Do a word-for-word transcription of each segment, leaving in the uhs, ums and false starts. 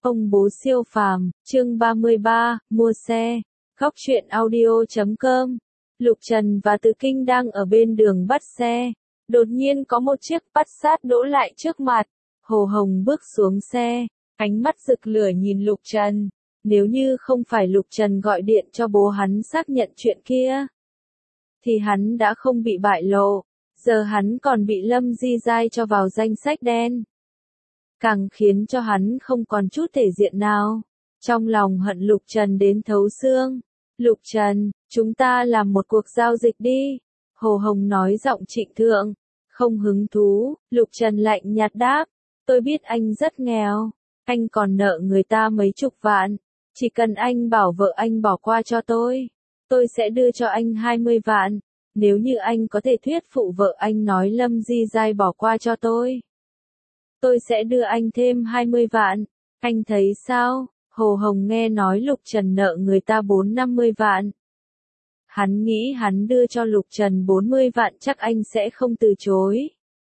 Ông bố siêu phàm, chương ba mươi ba, mua xe. Góc truyện audio chấm com. Lục Trần và Từ Kinh đang ở bên đường bắt xe. Đột nhiên có một chiếc Passat đỗ lại trước mặt. Hồ Hồng bước xuống xe, ánh mắt rực lửa nhìn Lục Trần. Nếu như không phải Lục Trần gọi điện cho bố hắn xác nhận chuyện kia, thì hắn đã không bị bại lộ. Giờ hắn còn bị Lâm Di Giai cho vào danh sách đen, càng khiến cho hắn không còn chút thể diện nào. Trong lòng hận Lục Trần đến thấu xương. Lục Trần, chúng ta làm một cuộc giao dịch đi. Hồ Hồng nói giọng trịnh thượng. Không hứng thú, Lục Trần lạnh nhạt đáp. Tôi biết anh rất nghèo. Anh còn nợ người ta mấy chục vạn. Chỉ cần anh bảo vợ anh bỏ qua cho tôi, tôi sẽ đưa cho anh hai mươi vạn. Nếu như anh có thể thuyết phục vợ anh nói Lâm Di Giai bỏ qua cho tôi, tôi sẽ đưa anh thêm hai mươi vạn. Anh thấy sao? Hồ Hồng nghe nói Lục Trần nợ người ta bốn năm mươi vạn. Hắn nghĩ hắn đưa cho Lục Trần bốn mươi vạn chắc anh sẽ không từ chối.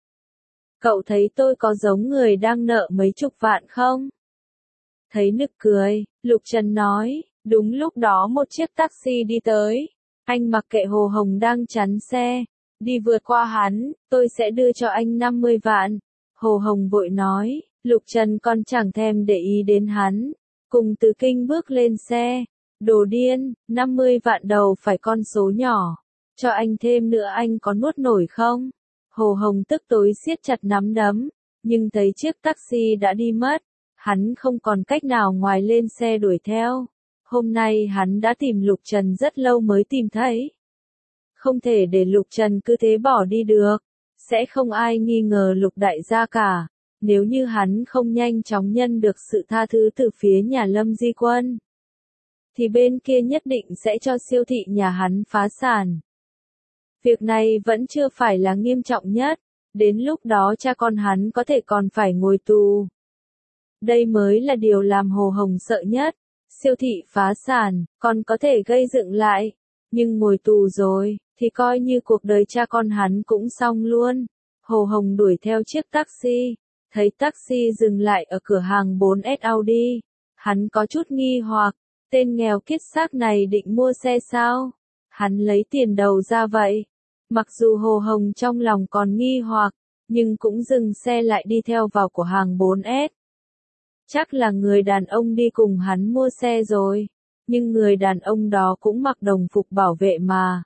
Cậu thấy tôi có giống người đang nợ mấy chục vạn không? Thấy nực cười, Lục Trần nói. Đúng lúc đó một chiếc taxi đi tới. Anh mặc kệ Hồ Hồng đang chắn xe, đi vượt qua hắn. Tôi sẽ đưa cho anh năm mươi vạn. Hồ Hồng vội nói. Lục Trần còn chẳng thèm để ý đến hắn, cùng Từ Kinh bước lên xe. Đồ điên, năm mươi vạn đầu phải con số nhỏ. Cho anh thêm nữa anh có nuốt nổi không? Hồ Hồng tức tối siết chặt nắm đấm, nhưng thấy chiếc taxi đã đi mất. Hắn không còn cách nào ngoài lên xe đuổi theo. Hôm nay hắn đã tìm Lục Trần rất lâu mới tìm thấy. Không thể để Lục Trần cứ thế bỏ đi được. Sẽ không ai nghi ngờ Lục đại gia cả. Nếu như hắn không nhanh chóng nhân được sự tha thứ từ phía nhà Lâm Di Quân, thì bên kia nhất định sẽ cho siêu thị nhà hắn phá sản. Việc này vẫn chưa phải là nghiêm trọng nhất. Đến lúc đó cha con hắn có thể còn phải ngồi tù. Đây mới là điều làm Hồ Hồng sợ nhất. Siêu thị phá sản, còn có thể gây dựng lại. Nhưng ngồi tù rồi, thì coi như cuộc đời cha con hắn cũng xong luôn. Hồ Hồng đuổi theo chiếc taxi. Thấy taxi dừng lại ở cửa hàng bốn S Audi. Hắn có chút nghi hoặc. Tên nghèo kiết xác này định mua xe sao? Hắn lấy tiền đầu ra vậy. Mặc dù Hồ Hồng trong lòng còn nghi hoặc, nhưng cũng dừng xe lại đi theo vào cửa hàng bốn S. Chắc là người đàn ông đi cùng hắn mua xe rồi. Nhưng người đàn ông đó cũng mặc đồng phục bảo vệ mà.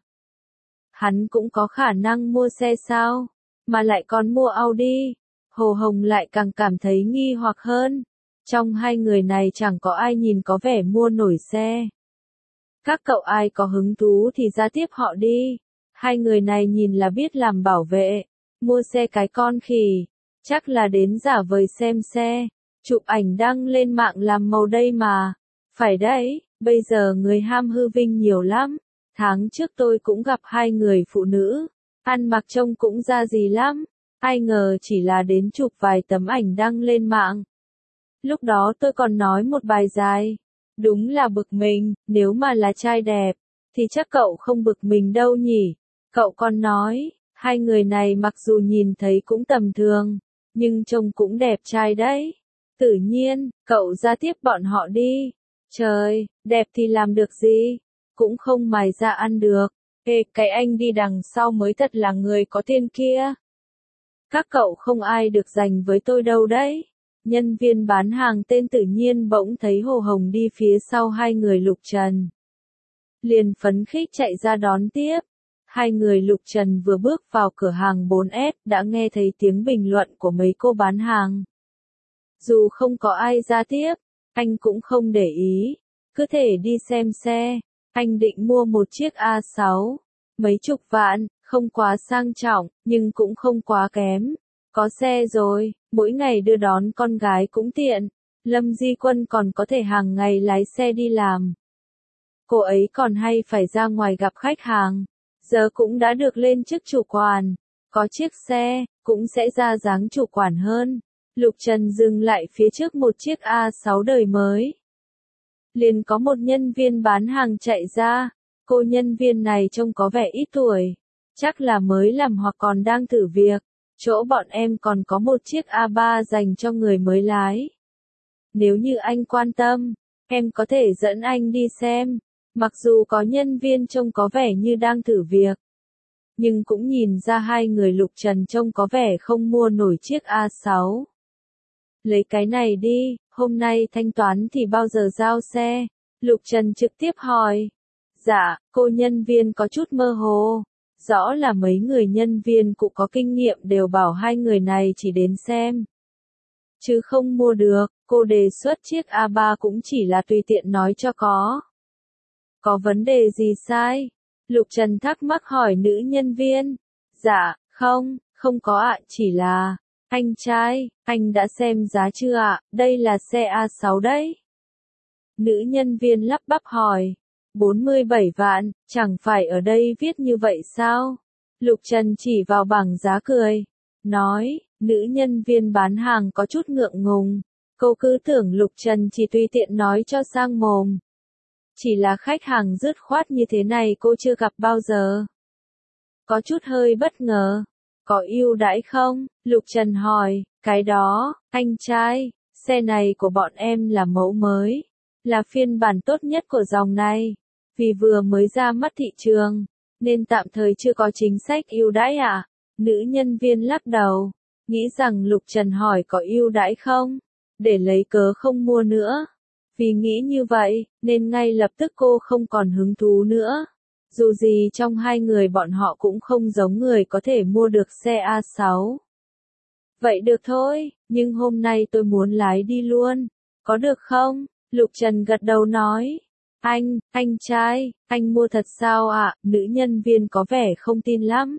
Hắn cũng có khả năng mua xe sao? Mà lại còn mua Audi. Hồ Hồng lại càng cảm thấy nghi hoặc hơn. Trong hai người này chẳng có ai nhìn có vẻ mua nổi xe. Các cậu ai có hứng thú thì ra tiếp họ đi. Hai người này nhìn là biết làm bảo vệ. Mua xe cái con khỉ. Chắc là đến giả vời xem xe. Chụp ảnh đăng lên mạng làm màu đây mà. Phải đấy, bây giờ người ham hư vinh nhiều lắm. Tháng trước tôi cũng gặp hai người phụ nữ. Ăn mặc trông cũng ra gì lắm. Ai ngờ chỉ là đến chụp vài tấm ảnh đăng lên mạng. Lúc đó tôi còn nói một bài dài. Đúng là bực mình, nếu mà là trai đẹp, thì chắc cậu không bực mình đâu nhỉ. Cậu còn nói, hai người này mặc dù nhìn thấy cũng tầm thường, nhưng trông cũng đẹp trai đấy. Tự nhiên, cậu ra tiếp bọn họ đi. Trời, đẹp thì làm được gì? Cũng không mài ra ăn được. Ê, cái anh đi đằng sau mới thật là người có tiền kia. Các cậu không ai được giành với tôi đâu đấy. Nhân viên bán hàng tên Tự Nhiên bỗng thấy Hồ Hồng đi phía sau hai người Lục Trần. Liền phấn khích chạy ra đón tiếp. Hai người Lục Trần vừa bước vào cửa hàng bốn S đã nghe thấy tiếng bình luận của mấy cô bán hàng. Dù không có ai ra tiếp, anh cũng không để ý. Cứ thể đi xem xe. Anh định mua một chiếc A sáu. Mấy chục vạn, không quá sang trọng, nhưng cũng không quá kém. Có xe rồi, mỗi ngày đưa đón con gái cũng tiện. Lâm Di Quân còn có thể hàng ngày lái xe đi làm. Cô ấy còn hay phải ra ngoài gặp khách hàng. Giờ cũng đã được lên chức chủ quản. Có chiếc xe, cũng sẽ ra dáng chủ quản hơn. Lục Trần dừng lại phía trước một chiếc A sáu đời mới. Liền có một nhân viên bán hàng chạy ra. Cô nhân viên này trông có vẻ ít tuổi. Chắc là mới làm hoặc còn đang thử việc. Chỗ bọn em còn có một chiếc A ba dành cho người mới lái. nếu như anh quan tâm, em có thể dẫn anh đi xem. Mặc dù có nhân viên trông có vẻ như đang thử việc, nhưng cũng nhìn ra hai người Lục Trần trông có vẻ không mua nổi chiếc A sáu. Lấy cái này đi, hôm nay thanh toán thì bao giờ giao xe? Lục Trần trực tiếp hỏi. Dạ, cô nhân viên có chút mơ hồ. Rõ là mấy người nhân viên cụ có kinh nghiệm đều bảo hai người này chỉ đến xem, chứ không mua được. Cô đề xuất chiếc A ba cũng chỉ là tùy tiện nói cho có. Có vấn đề gì sai? Lục Trần thắc mắc hỏi nữ nhân viên. Dạ, không, không có ạ, chỉ là... Anh trai, anh đã xem giá chưa ạ? Đây là xe A sáu đấy. Nữ nhân viên lắp bắp hỏi. bốn mươi bảy vạn, chẳng phải ở đây viết như vậy sao? Lục Trần chỉ vào bảng giá cười. Nói, nữ nhân viên bán hàng có chút ngượng ngùng. Cô cứ tưởng Lục Trần chỉ tùy tiện nói cho sang mồm. Chỉ là khách hàng dứt khoát như thế này cô chưa gặp bao giờ. Có chút hơi bất ngờ. Có ưu đãi không? Lục Trần hỏi. Cái đó, anh trai, xe này của bọn em là mẫu mới, là phiên bản tốt nhất của dòng này. Vì vừa mới ra mắt thị trường, nên tạm thời chưa có chính sách ưu đãi ạ. À? Nữ nhân viên lắc đầu, nghĩ rằng Lục Trần hỏi có ưu đãi không, để lấy cớ không mua nữa. Vì nghĩ như vậy, nên ngay lập tức cô không còn hứng thú nữa. Dù gì trong hai người bọn họ cũng không giống người có thể mua được xe A sáu. Vậy được thôi, nhưng hôm nay tôi muốn lái đi luôn. Có được không? Lục Trần gật đầu nói. Anh, anh trai, anh mua thật sao ạ? Nữ nhân viên có vẻ không tin lắm.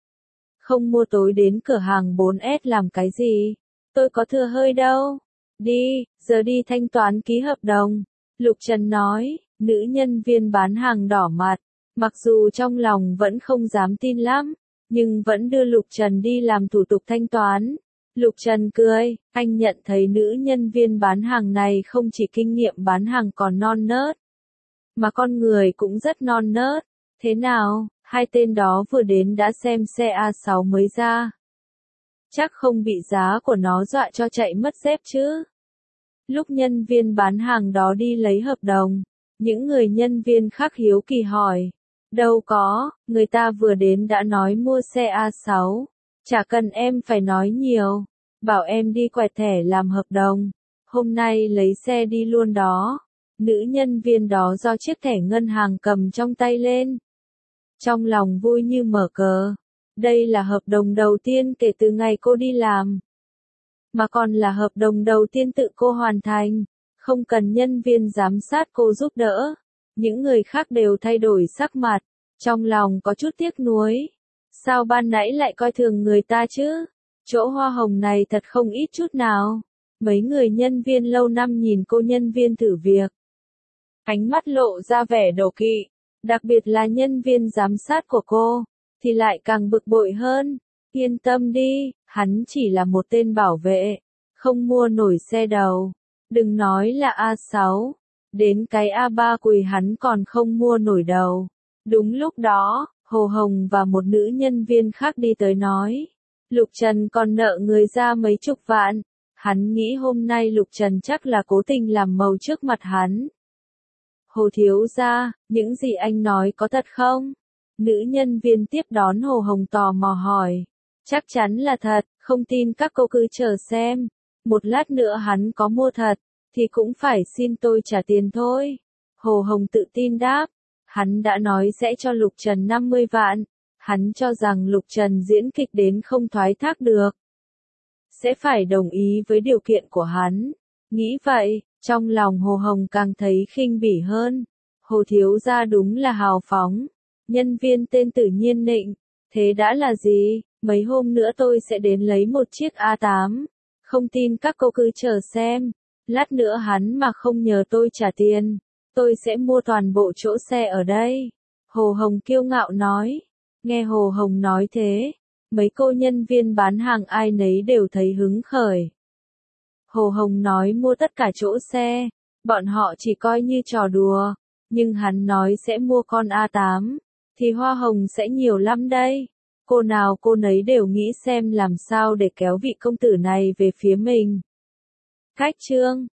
Không mua tối đến cửa hàng bốn S làm cái gì? Tôi có thừa hơi đâu. Đi, giờ đi thanh toán ký hợp đồng. Lục Trần nói. Nữ nhân viên bán hàng đỏ mặt. Mặc dù trong lòng vẫn không dám tin lắm, nhưng vẫn đưa Lục Trần đi làm thủ tục thanh toán. Lục Trần cười, anh nhận thấy nữ nhân viên bán hàng này không chỉ kinh nghiệm bán hàng còn non nớt, mà con người cũng rất non nớt. Thế nào, hai tên đó vừa đến đã xem xe A sáu mới ra. Chắc không bị giá của nó dọa cho chạy mất dép chứ. Lúc nhân viên bán hàng đó đi lấy hợp đồng, những người nhân viên khác hiếu kỳ hỏi. Đâu có, người ta vừa đến đã nói mua xe A sáu. Chả cần em phải nói nhiều. Bảo em đi quẹt thẻ làm hợp đồng. Hôm nay lấy xe đi luôn đó. Nữ nhân viên đó do chiếc thẻ ngân hàng cầm trong tay lên. Trong lòng vui như mở cờ. Đây là hợp đồng đầu tiên kể từ ngày cô đi làm. Mà còn là hợp đồng đầu tiên tự cô hoàn thành. Không cần nhân viên giám sát cô giúp đỡ. Những người khác đều thay đổi sắc mặt. Trong lòng có chút tiếc nuối. Sao ban nãy lại coi thường người ta chứ? Chỗ hoa hồng này thật không ít chút nào. Mấy người nhân viên lâu năm nhìn cô nhân viên thử việc. Ánh mắt lộ ra vẻ đố kỵ. Đặc biệt là nhân viên giám sát của cô. Thì lại càng bực bội hơn. Yên tâm đi, hắn chỉ là một tên bảo vệ. Không mua nổi xe đầu. Đừng nói là A sáu. Đến cái A ba quỳ hắn còn không mua nổi đầu. Đúng lúc đó, Hồ Hồng và một nữ nhân viên khác đi tới nói. Lục Trần còn nợ người ra mấy chục vạn. Hắn nghĩ hôm nay Lục Trần chắc là cố tình làm màu trước mặt hắn. Hồ thiếu gia, những gì anh nói có thật không? Nữ nhân viên tiếp đón Hồ Hồng tò mò hỏi. Chắc chắn là thật, không tin các cô cứ chờ xem. Một lát nữa hắn có mua thật, thì cũng phải xin tôi trả tiền thôi. Hồ Hồng tự tin đáp. Hắn đã nói sẽ cho Lục Trần năm mươi vạn. Hắn cho rằng Lục Trần diễn kịch đến không thoái thác được. Sẽ phải đồng ý với điều kiện của hắn. Nghĩ vậy, trong lòng Hồ Hồng càng thấy khinh bỉ hơn. Hồ thiếu gia đúng là hào phóng. Nhân viên tên tự nhiên nịnh. Thế đã là gì? Mấy hôm nữa tôi sẽ đến lấy một chiếc A tám. Không tin các cô cứ chờ xem. Lát nữa hắn mà không nhờ tôi trả tiền, tôi sẽ mua toàn bộ chỗ xe ở đây. Hồ Hồng kiêu ngạo nói. Nghe Hồ Hồng nói thế, mấy cô nhân viên bán hàng ai nấy đều thấy hứng khởi. Hồ Hồng nói mua tất cả chỗ xe, bọn họ chỉ coi như trò đùa, nhưng hắn nói sẽ mua con A tám, thì hoa hồng sẽ nhiều lắm đây. Cô nào cô nấy đều nghĩ xem làm sao để kéo vị công tử này về phía mình. Cách chương